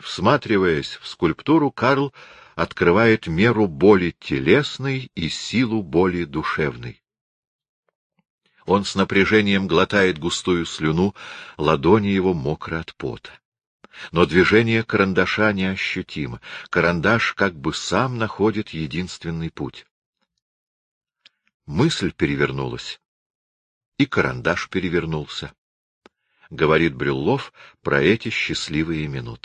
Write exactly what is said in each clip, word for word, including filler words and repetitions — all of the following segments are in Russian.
Всматриваясь в скульптуру, Карл открывает меру боли телесной и силу боли душевной. Он с напряжением глотает густую слюну, ладони его мокры от пота. Но движение карандаша неощутимо. Карандаш как бы сам находит единственный путь. Мысль перевернулась, и карандаш перевернулся, — говорит Брюллов про эти счастливые минуты.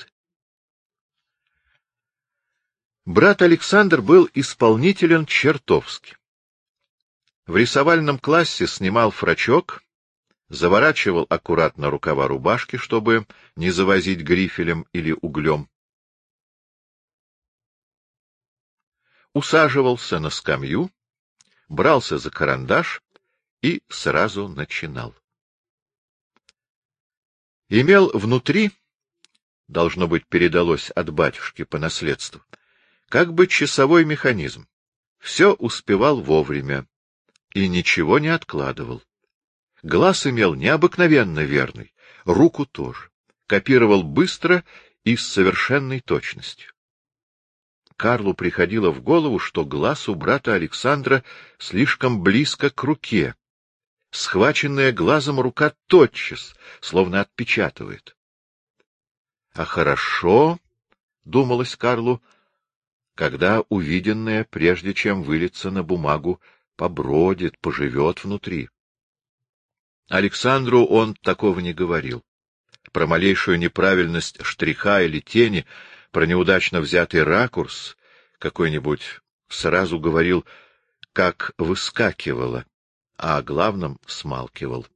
Брат Александр был исполнителен чертовски. В рисовальном классе снимал фрачок, заворачивал аккуратно рукава рубашки, чтобы не завозить грифелем или углем. Усаживался на скамью, брался за карандаш и сразу начинал. Имел внутри, должно быть, передалось от батюшки по наследству, как бы часовой механизм. Все успевал вовремя и ничего не откладывал. Глаз имел необыкновенно верный, руку тоже. Копировал быстро и с совершенной точностью. Карлу приходило в голову, что глаз у брата Александра слишком близко к руке. Схваченная глазом рука тотчас, словно отпечатывает. А хорошо, — думалось Карлу, — когда увиденное, прежде чем вылиться на бумагу, побродит, поживет внутри. Александру он такого не говорил. Про малейшую неправильность штриха или тени, про неудачно взятый ракурс какой-нибудь сразу говорил, как выскакивало, а о главном смалкивал.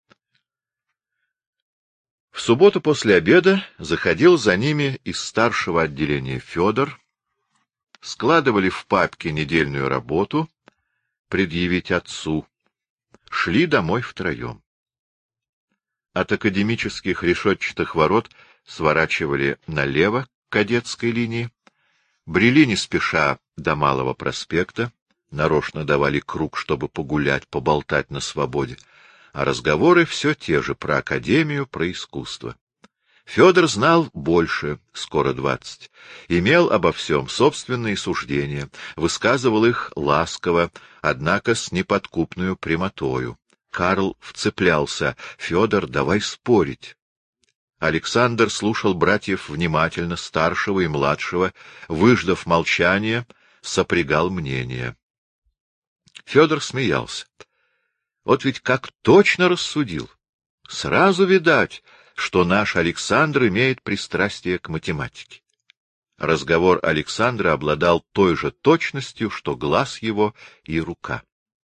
В субботу после обеда заходил за ними из старшего отделения Федор, складывали в папке недельную работу, предъявить отцу, шли домой втроем. От академических решетчатых ворот сворачивали налево к кадетской линии, брели не спеша до Малого проспекта, нарочно давали круг, чтобы погулять, поболтать на свободе, а разговоры все те же про академию, про искусство. Федор знал больше, скоро двадцать, имел обо всем собственные суждения, высказывал их ласково, однако с неподкупную прямотою. Карл вцеплялся: «Федор, давай спорить». Александр слушал братьев внимательно, старшего и младшего, выждав молчание, сопрягал мнение. Федор смеялся. Вот ведь как точно рассудил. Сразу видать, что наш Александр имеет пристрастие к математике. Разговор Александра обладал той же точностью, что глаз его и рука.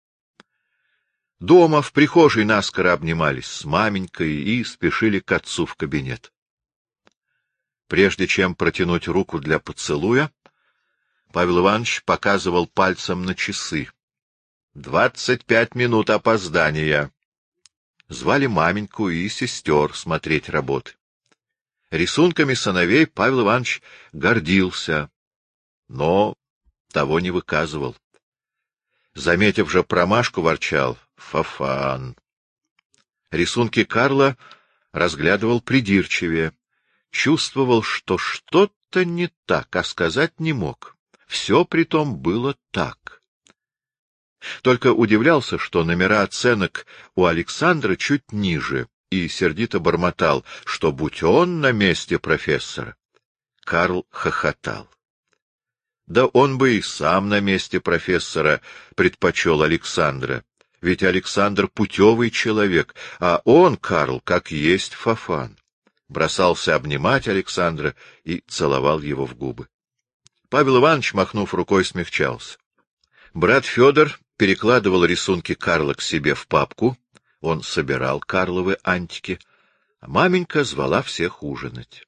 Дома в прихожей наскоро обнимались с маменькой и спешили к отцу в кабинет. Прежде чем протянуть руку для поцелуя, Павел Иванович показывал пальцем на часы. Двадцать пять минут опоздания. Звали маменьку и сестер смотреть работы. Рисунками сыновей Павел Иванович гордился, но того не выказывал. Заметив же промашку, ворчал: «Фафан». Рисунки Карла разглядывал придирчивее, чувствовал, что что-то не так, а сказать не мог. Все притом было так. Только удивлялся, что номера оценок у Александра чуть ниже, и сердито бормотал, что будь он на месте профессора. Карл хохотал. Да он бы и сам на месте профессора предпочел Александра, ведь Александр путевый человек, а он, Карл, как есть фафан. Бросался обнимать Александра и целовал его в губы. Павел Иванович, махнув рукой, смягчался. Брат Федор перекладывал рисунки Карла к себе в папку, он собирал Карловы антики, а маменька звала всех ужинать.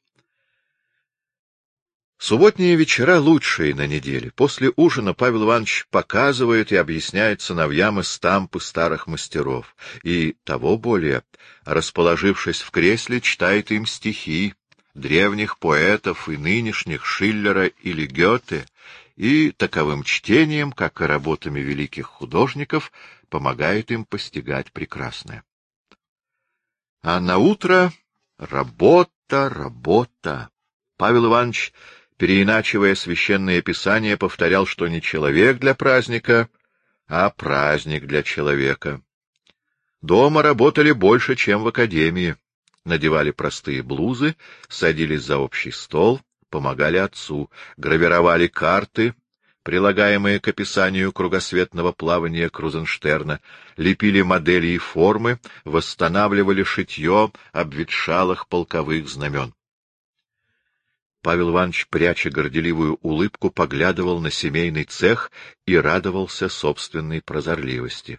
Субботние вечера лучшие на неделе. После ужина Павел Иванович показывает и объясняет сыновьям эстампы старых мастеров, и, того более, расположившись в кресле, читает им стихи древних поэтов и нынешних Шиллера или Гёте, и таковым чтением, как и работами великих художников, помогает им постигать прекрасное. А наутро работа, работа. Павел Иванович, переиначивая священное писание, повторял, что не человек для праздника, а праздник для человека. Дома работали больше, чем в академии. Надевали простые блузы, садились за общий стол, помогали отцу, гравировали карты, прилагаемые к описанию кругосветного плавания Крузенштерна, лепили модели и формы, восстанавливали шитье обветшалых полковых знамен. Павел Иванович, пряча горделивую улыбку, поглядывал на семейный цех и радовался собственной прозорливости.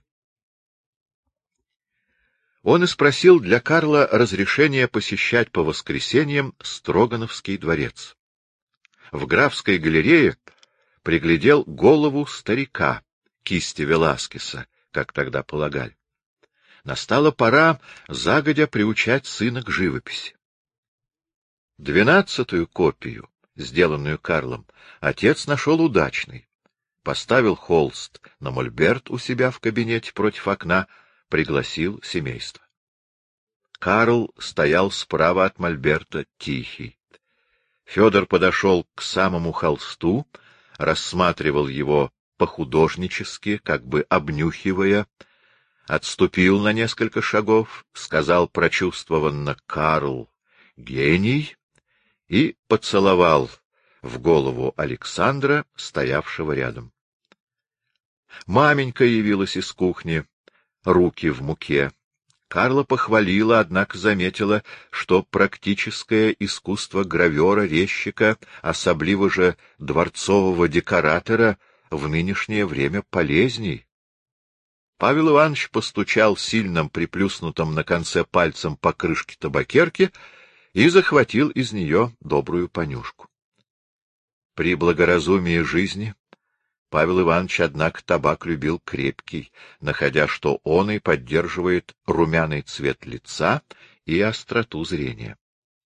Он и спросил для Карла разрешения посещать по воскресеньям Строгановский дворец. В Графской галерее приглядел голову старика, кисти Веласкеса, как тогда полагали. Настала пора загодя приучать сына к живописи. Двенадцатую копию, сделанную Карлом, отец нашел удачной. Поставил холст на мольберт у себя в кабинете против окна, пригласил семейство. Карл стоял справа от мольберта, тихий. Федор подошел к самому холсту, рассматривал его по-художнически, как бы обнюхивая, отступил на несколько шагов, сказал прочувствованно: «Карл, гений!» и поцеловал в голову Александра, стоявшего рядом. Маменька явилась из кухни, руки в муке. Карла похвалила, однако заметила, что практическое искусство гравера-резчика, особливо же дворцового декоратора, в нынешнее время полезней. Павел Иванович постучал сильным приплюснутым на конце пальцем по крышке табакерки и захватил из нее добрую понюшку. При благоразумии жизни Павел Иванович, однако, табак любил крепкий, находя, что он и поддерживает румяный цвет лица и остроту зрения.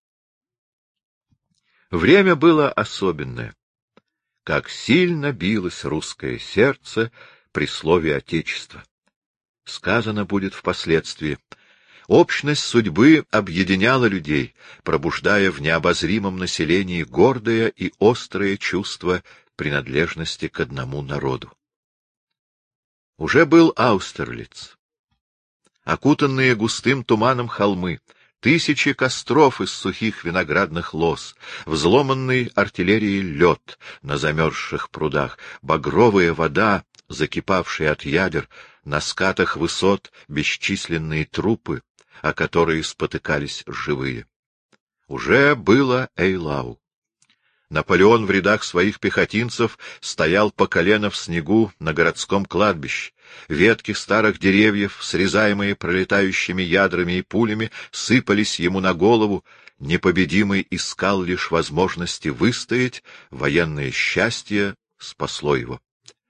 Время было особенное. Как сильно билось русское сердце при слове «Отечество». Сказано будет впоследствии. Общность судьбы объединяла людей, пробуждая в необозримом населении гордое и острое чувство принадлежности к одному народу. Уже был Аустерлиц. Окутанные густым туманом холмы, тысячи костров из сухих виноградных лоз, взломанный артиллерией лед на замерзших прудах, багровая вода, закипавшая от ядер, на скатах высот бесчисленные трупы, о которые спотыкались живые. Уже было Эйлау. Наполеон в рядах своих пехотинцев стоял по колено в снегу на городском кладбище. Ветки старых деревьев, срезаемые пролетающими ядрами и пулями, сыпались ему на голову. Непобедимый искал лишь возможности выстоять, военное счастье спасло его.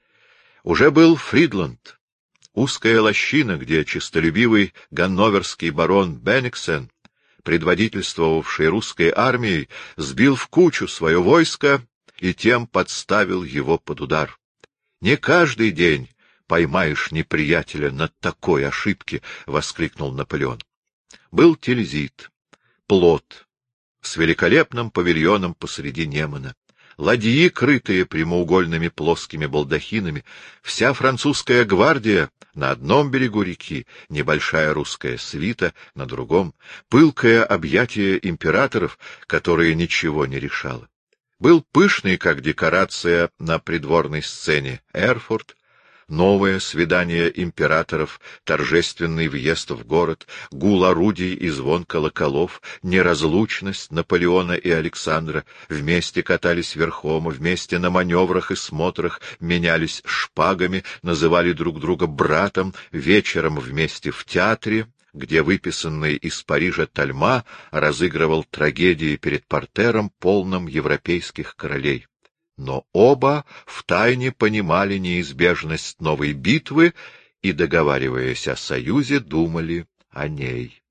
Уже был Фридланд. Узкая лощина, где честолюбивый ганноверский барон Бенниксен, предводительствовавший русской армией, сбил в кучу свое войско и тем подставил его под удар. Не каждый день поймаешь неприятеля на такой ошибке, — воскликнул Наполеон. Был Тильзит, плот с великолепным павильоном посреди Немана. Ладьи, крытые прямоугольными плоскими балдахинами, вся французская гвардия на одном берегу реки, небольшая русская свита на другом, пылкое объятие императоров, которое ничего не решало. Был пышный, как декорация на придворной сцене, Эрфурт, новое свидание императоров, торжественный въезд в город, гул орудий и звон колоколов, неразлучность Наполеона и Александра, вместе катались верхом, вместе на маневрах и смотрах, менялись шпагами, называли друг друга братом, вечером вместе в театре, где выписанный из Парижа Тальма разыгрывал трагедии перед партером, полным европейских королей. Но оба втайне понимали неизбежность новой битвы и, договариваясь о союзе, думали о ней.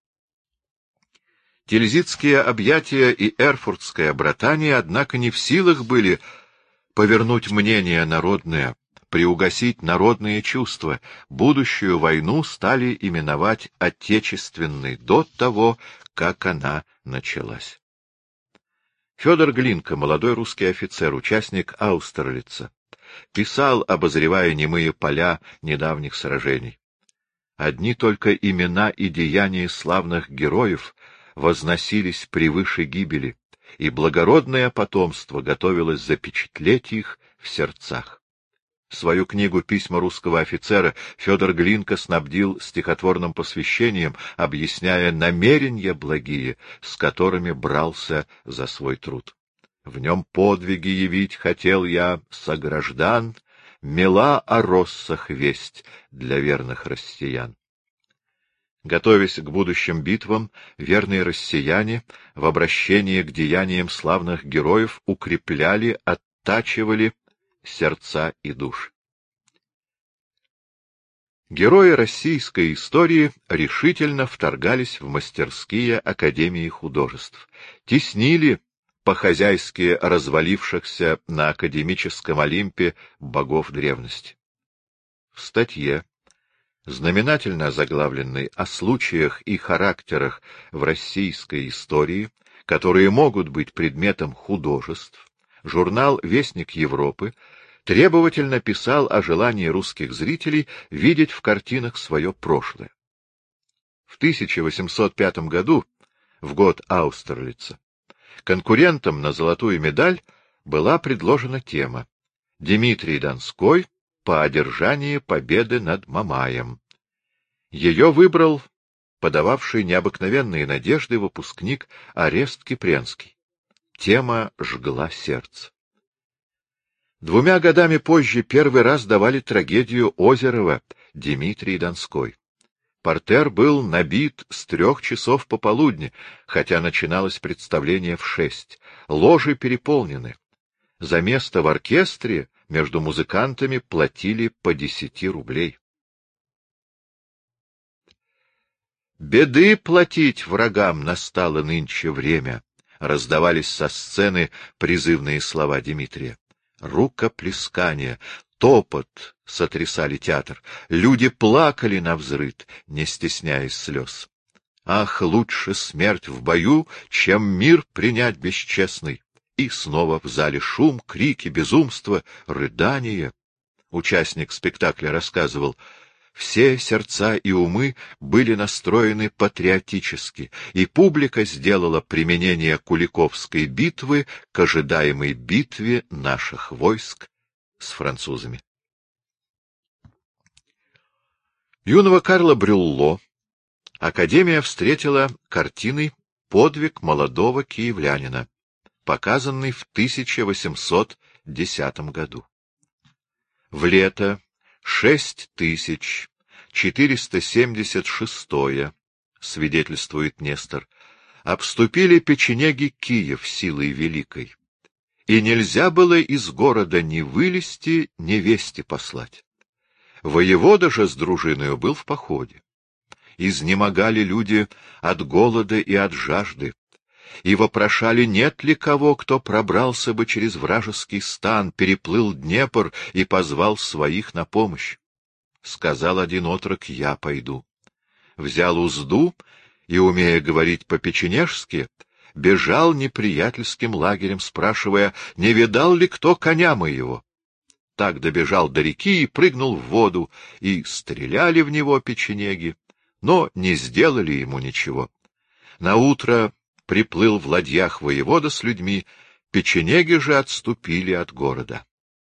Тильзитские объятия и эрфуртское братание, однако, не в силах были повернуть мнение народное, приугасить народные чувства. Будущую войну стали именовать отечественной до того, как она началась. Федор Глинка, молодой русский офицер, участник Аустерлица, писал, обозревая немые поля недавних сражений. Одни только имена и деяния славных героев возносились превыше гибели, и благородное потомство готовилось запечатлеть их в сердцах. Свою книгу «Письма русского офицера» Федор Глинка снабдил стихотворным посвящением, объясняя намерения благие, с которыми брался за свой труд. В нем подвиги явить хотел я сограждан, мила о россах весть для верных россиян. Готовясь к будущим битвам, верные россияне в обращении к деяниям славных героев укрепляли, оттачивали сердца и души. Герои российской истории решительно вторгались в мастерские академии художеств, теснили по-хозяйски развалившихся на академическом Олимпе богов древности. В статье, знаменательно заглавленной «О случаях и характерах в российской истории, которые могут быть предметом художеств», журнал «Вестник Европы» требовательно писал о желании русских зрителей видеть в картинах свое прошлое. В тысяча восемьсот пятом году, в год Аустерлица, конкурентам на золотую медаль была предложена тема «Дмитрий Донской по одержании победы над Мамаем». Ее выбрал подававший необыкновенные надежды выпускник Орест Кипренский. Тема жгла сердце. Двумя годами позже первый раз давали трагедию Озерова «Дмитрий Донской». Портер был набит с трех часов пополудни, хотя начиналось представление в шесть. Ложи переполнены. За место в оркестре между музыкантами платили по десяти рублей. «Беды платить врагам настало нынче время», — раздавались со сцены призывные слова Дмитрия. Рукоплескание, топот сотрясали театр. Люди плакали навзрыд, не стесняясь слез. Ах, лучше смерть в бою, чем мир принять бесчестный. И снова в зале шум, крики, безумство, рыдание. Участник спектакля рассказывал: все сердца и умы были настроены патриотически, и публика сделала применение Куликовской битвы к ожидаемой битве наших войск с французами. Юного Карла Брюлло Академия встретила картиной «Подвиг молодого киевлянина», показанный в тысяча восемьсот десятом году. В лето шесть тысяч четыреста семьдесят шестое, свидетельствует Нестор, обступили печенеги Киев силой великой, и нельзя было из города ни вылезти, ни вести послать. Воевода же с дружиною был в походе. Изнемогали люди от голода и от жажды, и вопрошали, нет ли кого, кто пробрался бы через вражеский стан, переплыл Днепр и позвал своих на помощь. Сказал один отрок: я пойду. Взял узду и, умея говорить по-печенежски, бежал неприятельским лагерем, спрашивая, не видал ли кто коня моего. Так добежал до реки и прыгнул в воду, и стреляли в него печенеги, но не сделали ему ничего. Наутро приплыл в ладьях воевода с людьми, печенеги же отступили от города.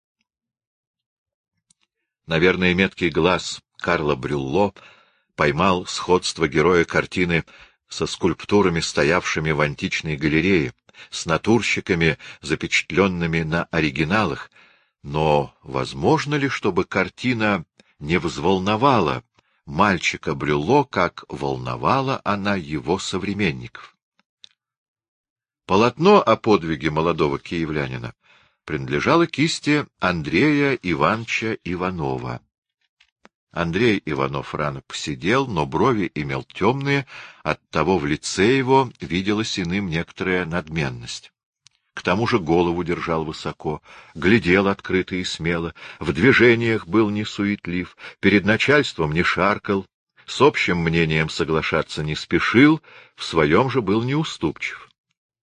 Наверное, меткий глаз Карла Брюлло поймал сходство героя картины со скульптурами, стоявшими в античной галерее, с натурщиками, запечатленными на оригиналах. Но возможно ли, чтобы картина не взволновала мальчика Брюлло, как волновала она его современников? Полотно о подвиге молодого киевлянина принадлежало кисти Андрея Ивановича Иванова. Андрей Иванов рано поседел, но брови имел темные, оттого в лице его виделась иным некоторая надменность. К тому же голову держал высоко, глядел открыто и смело, в движениях был не суетлив, перед начальством не шаркал, с общим мнением соглашаться не спешил, в своем же был неуступчив.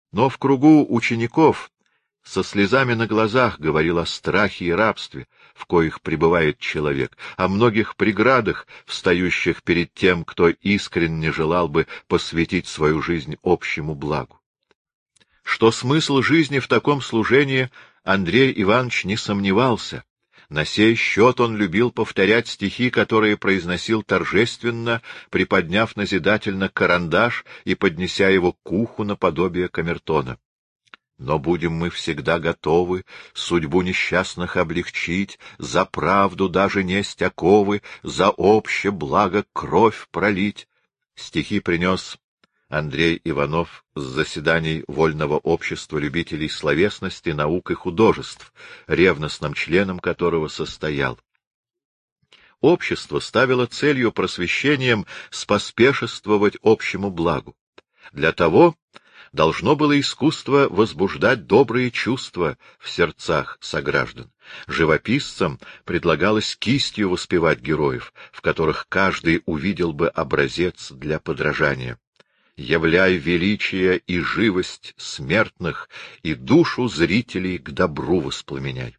Но в кругу учеников со слезами на глазах говорил о страхе и рабстве, в коих пребывает человек, о многих преградах, встающих перед тем, кто искренне желал бы посвятить свою жизнь общему благу. Что смысл жизни в таком служении, Андрей Иванович не сомневался. На сей счет он любил повторять стихи, которые произносил торжественно, приподняв назидательно карандаш и поднеся его к уху наподобие камертона. Но будем мы всегда готовы судьбу несчастных облегчить, за правду даже несть оковы, за общее благо кровь пролить. Стихи принес Андрей Иванов с заседаний Вольного общества любителей словесности, наук и художеств, ревностным членом которого состоял. Общество ставило целью просвещением споспешествовать общему благу. Для того должно было искусство возбуждать добрые чувства в сердцах сограждан. Живописцам предлагалось кистью воспевать героев, в которых каждый увидел бы образец для подражания. Являй величие и живость смертных, и душу зрителей к добру воспламеняй.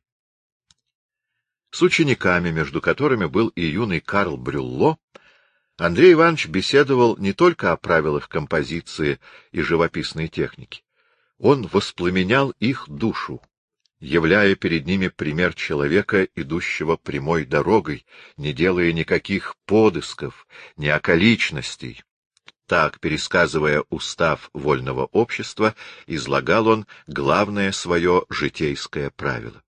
С учениками, между которыми был и юный Карл Брюлло, Андрей Иванович беседовал не только о правилах композиции и живописной техники. Он воспламенял их душу, являя перед ними пример человека, идущего прямой дорогой, не делая никаких подысков, ни околичностей. Так, пересказывая устав Вольного общества, излагал он главное свое житейское правило.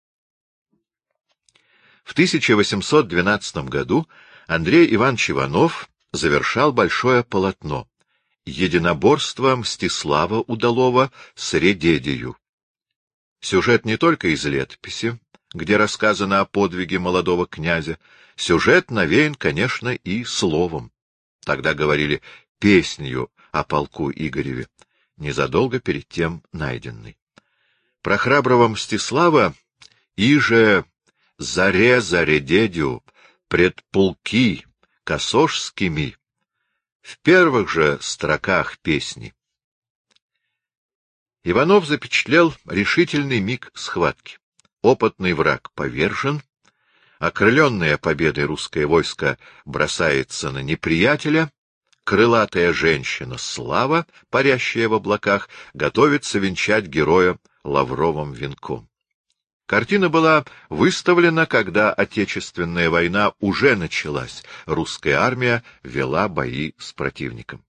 В тысяча восемьсот двенадцатом году Андрей Иванович Иванов завершал большое полотно «Единоборство Мстислава Удалова с Редедею». Сюжет не только из летописи, где рассказано о подвиге молодого князя, сюжет навеян, конечно, и словом. Тогда говорили песнью о полку Игореве, незадолго перед тем найденной. Про храброго Мстислава «Иже зареза Редедю пред полки косожскими» в первых же строках песни. Иванов запечатлел решительный миг схватки. Опытный враг повержен, окрыленное победой русское войско бросается на неприятеля, крылатая женщина Слава, парящая в облаках, готовится венчать героя лавровым венком. Картина была выставлена, когда Отечественная война уже началась, русская армия вела бои с противником.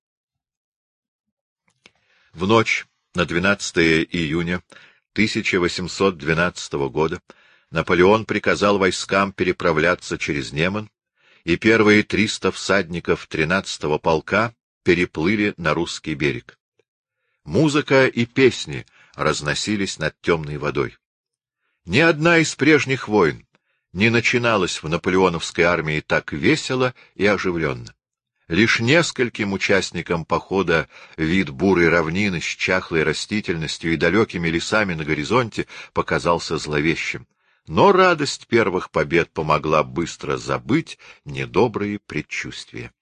В ночь на двенадцатое июня тысяча восемьсот двенадцатого года Наполеон приказал войскам переправляться через Неман, и первые триста всадников тринадцатого полка переплыли на русский берег. Музыка и песни разносились над темной водой. Ни одна из прежних войн не начиналась в наполеоновской армии так весело и оживленно. Лишь нескольким участникам похода вид бурой равнины с чахлой растительностью и далекими лесами на горизонте показался зловещим. Но радость первых побед помогла быстро забыть недобрые предчувствия.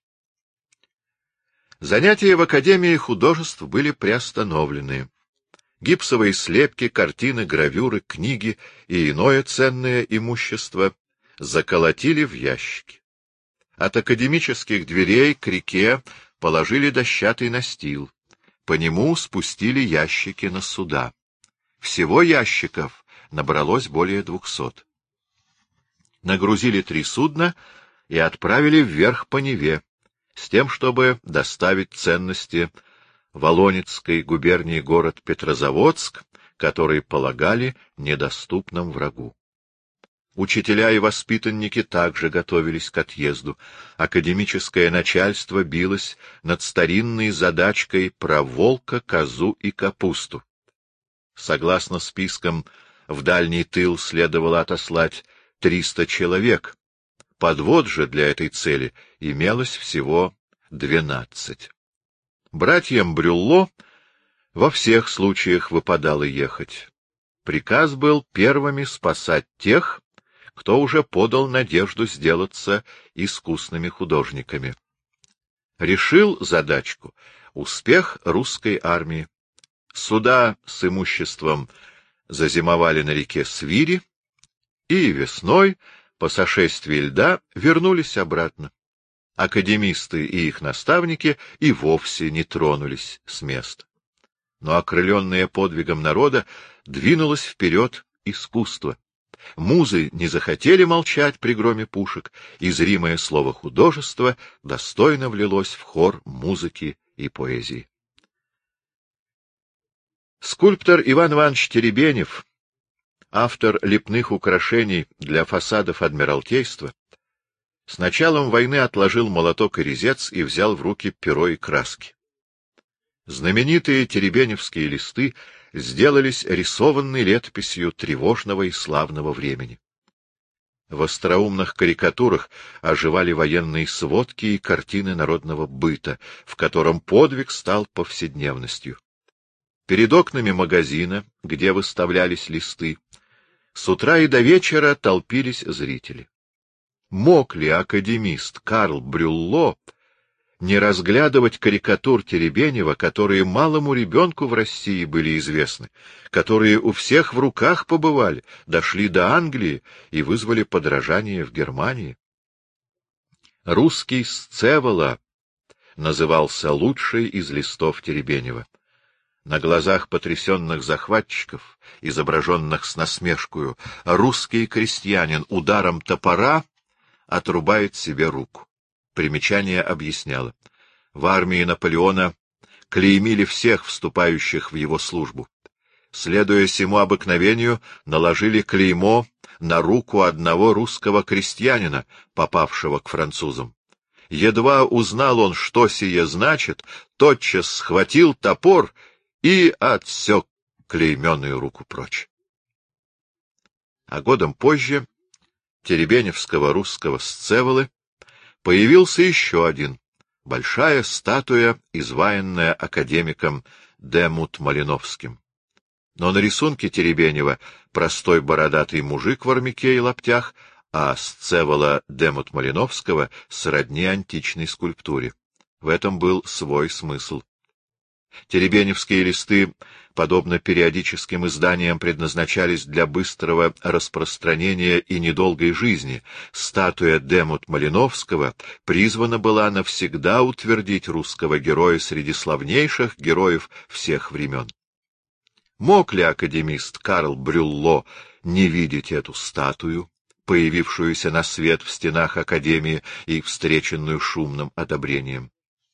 Занятия в Академии художеств были приостановлены. Гипсовые слепки, картины, гравюры, книги и иное ценное имущество заколотили в ящики. От академических дверей к реке положили дощатый настил. По нему спустили ящики на суда. Всего ящиков набралось более двухсот. Нагрузили три судна и отправили вверх по Неве, с тем, чтобы доставить ценности в Волонецкой губернии город Петрозаводск, который полагали недоступным врагу. Учителя и воспитанники также готовились к отъезду. Академическое начальство билось над старинной задачкой про волка, козу и капусту. Согласно спискам, в дальний тыл следовало отослать триста человек. Подвод же для этой цели имелось всего двенадцать. Братьям Брюлло во всех случаях выпадало ехать. Приказ был первыми спасать тех, кто уже подал надежду сделаться искусными художниками. Решил задачку успех русской армии. Суда с имуществом зазимовали на реке Свири, и весной, по сошествии льда, вернулись обратно. Академисты и их наставники и вовсе не тронулись с места. Но окрыленное подвигом народа двинулось вперед искусство. Музы не захотели молчать при громе пушек, и зримое слово художества достойно влилось в хор музыки и поэзии. Скульптор Иван Иванович Теребенев, автор лепных украшений для фасадов Адмиралтейства, с началом войны отложил молоток и резец и взял в руки перо и краски. Знаменитые теребеневские листы сделались рисованной летописью тревожного и славного времени. В остроумных карикатурах оживали военные сводки и картины народного быта, в котором подвиг стал повседневностью. Перед окнами магазина, где выставлялись листы, с утра и до вечера толпились зрители. Мог ли академист Карл Брюлло не разглядывать карикатур Теребенева, которые малому ребенку в России были известны, которые у всех в руках побывали, дошли до Англии и вызвали подражание в Германии? «Русский Сцевола» назывался лучший из листов Теребенева. На глазах потрясенных захватчиков, изображенных с насмешкою, русский крестьянин ударом топора отрубает себе руку. Примечание объясняло. В армии Наполеона клеймили всех вступающих в его службу. Следуя сему обыкновению, наложили клеймо на руку одного русского крестьянина, попавшего к французам. Едва узнал он, что сие значит, тотчас схватил топор и отсек клейменную руку прочь. А годом позже теребеневского русского Сцеволы появился еще один — большая статуя, изваянная академиком Демут-Малиновским. Но на рисунке Теребенева простой бородатый мужик в армяке и лаптях, а Сцевола Демут-Малиновского сродни античной скульптуре. В этом был свой смысл. Теребеневские листы, подобно периодическим изданиям, предназначались для быстрого распространения и недолгой жизни. Статуя Демут-Малиновского призвана была навсегда утвердить русского героя среди славнейших героев всех времен. Мог ли академист Карл Брюлло не видеть эту статую, появившуюся на свет в стенах Академии и встреченную шумным одобрением?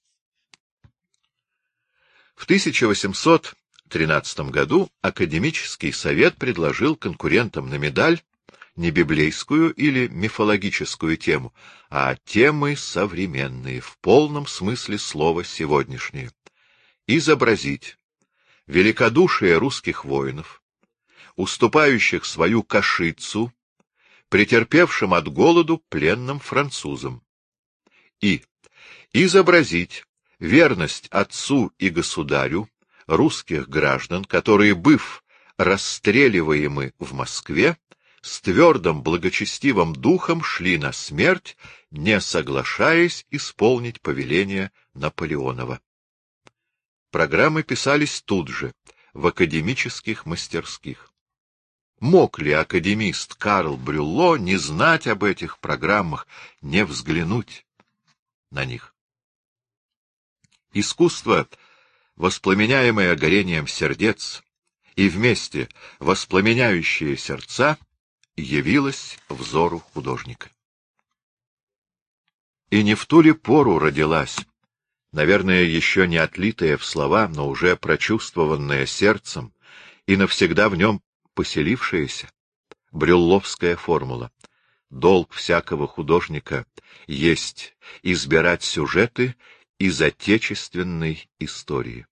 В тысяча восемьсот тринадцатом году Академический совет предложил конкурентам на медаль не библейскую или мифологическую тему, а темы современные, в полном смысле слова сегодняшние. Изобразить великодушие русских воинов, уступающих свою кашицу претерпевшим от голоду пленным французам, и изобразить верность отцу и государю русских граждан, которые, быв расстреливаемы в Москве, с твердым благочестивым духом шли на смерть, не соглашаясь исполнить повеление Наполеонова. Программы писались тут же, в академических мастерских. Мог ли академист Карл Брюлло не знать об этих программах, не взглянуть на них? Искусство, воспламеняемое горением сердец, и вместе воспламеняющее сердца, явилось взору художника. И не в ту ли пору родилась, наверное, еще не отлитая в слова, но уже прочувствованная сердцем и навсегда в нем поселившаяся, брюлловская формула: долг всякого художника есть избирать сюжеты из отечественной истории.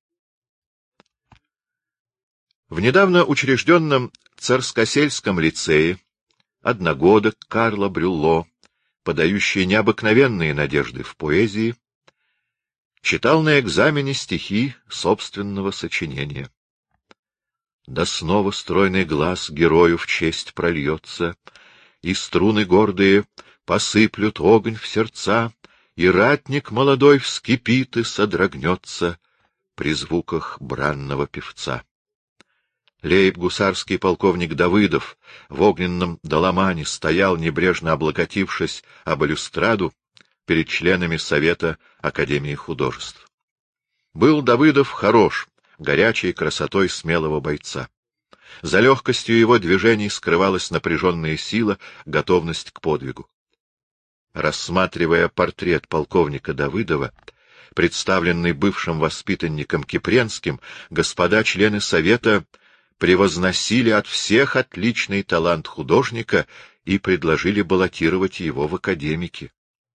В недавно учрежденном Царскосельском лицее одногодок Карла Брюлло, подающий необыкновенные надежды в поэзии, читал на экзамене стихи собственного сочинения. Да снова стройный глаз герою в честь прольется, и струны гордые посыплют огонь в сердца, и ратник молодой вскипит и содрогнется, при звуках бранного певца. Лейб-гусарский полковник Давыдов в огненном доломане стоял, небрежно облокотившись об балюстраду, перед членами Совета Академии художеств. Был Давыдов хорош, горячей красотой смелого бойца. За легкостью его движений скрывалась напряженная сила, готовность к подвигу. Рассматривая портрет полковника Давыдова, представленный бывшим воспитанником Кипренским, господа члены Совета превозносили от всех отличный талант художника и предложили баллотировать его в академики.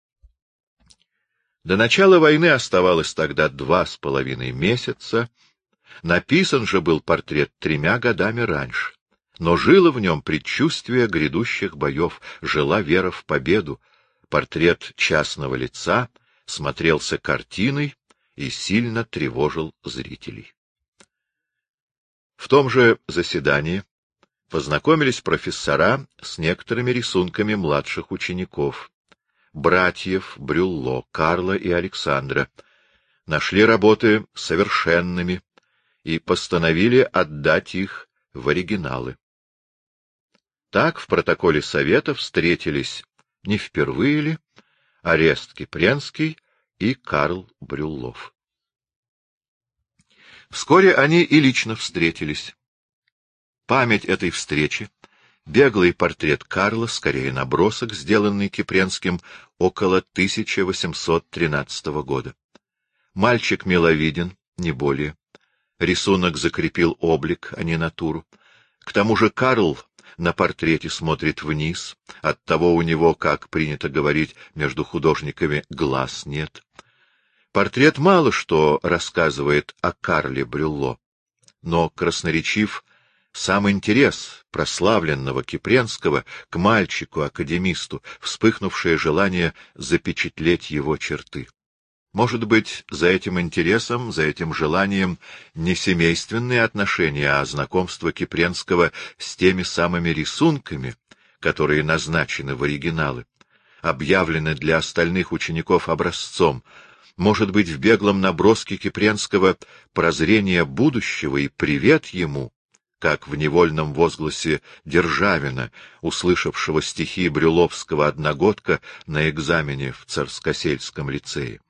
До начала войны оставалось тогда два с половиной месяца. Написан же был портрет тремя годами раньше, но жило в нем предчувствие грядущих боев, жила вера в победу. Портрет частного лица смотрелся картиной и сильно тревожил зрителей. В том же заседании познакомились профессора с некоторыми рисунками младших учеников, братьев Брюлло, Карла и Александра, нашли работы совершенными и постановили отдать их в оригиналы. Так в протоколе Совета встретились не впервые ли Орест Кипренский и Карл Брюллов. Вскоре они и лично встретились. Память этой встречи, беглый портрет Карла, скорее набросок, сделанный Кипренским около тысяча восемьсот тринадцатого года. Мальчик миловиден, не более. Рисунок закрепил облик, а не натуру. К тому же Карл на портрете смотрит вниз, оттого у него, как принято говорить между художниками, глаз нет. Портрет мало что рассказывает о Карле Брюлло, но красноречив сам интерес прославленного Кипренского к мальчику-академисту, вспыхнувшее желание запечатлеть его черты. Может быть, за этим интересом, за этим желанием не семейственные отношения, а знакомство Кипренского с теми самыми рисунками, которые назначены в оригиналы, объявлены для остальных учеников образцом. Может быть, в беглом наброске Кипренского прозрение будущего и привет ему, как в невольном возгласе Державина, услышавшего стихи брюлловского одногодка на экзамене в Царскосельском лицее.